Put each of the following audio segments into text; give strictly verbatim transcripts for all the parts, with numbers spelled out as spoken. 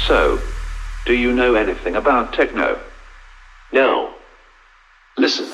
So, do you know anything about techno? No. Listen.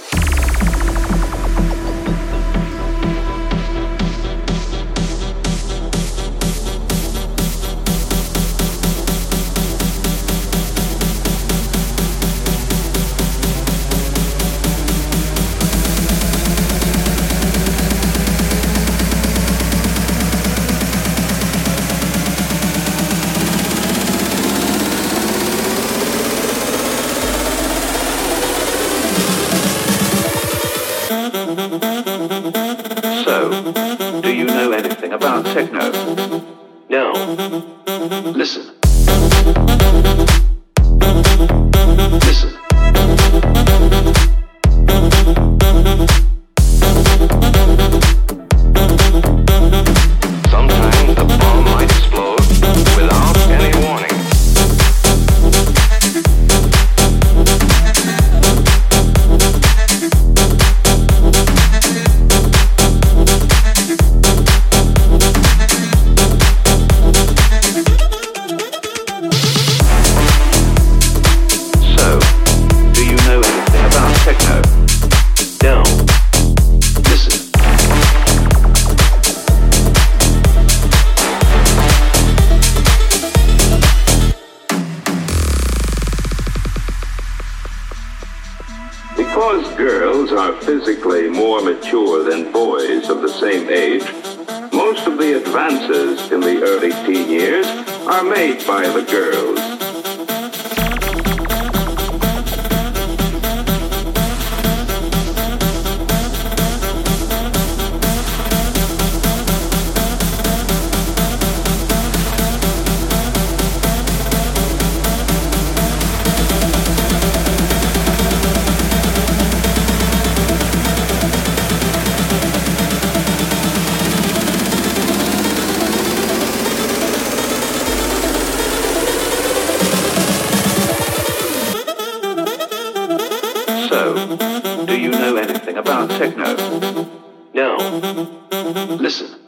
So, do you know anything about techno? No. Listen. Listen. Sometimes the bomb might explode without any warning. So, do you know anything about techno? No. Listen. Because girls are physically more mature than boys of the same age, most of the advances in the early teen years are made by the girls. So, do you know anything about techno? No. Listen.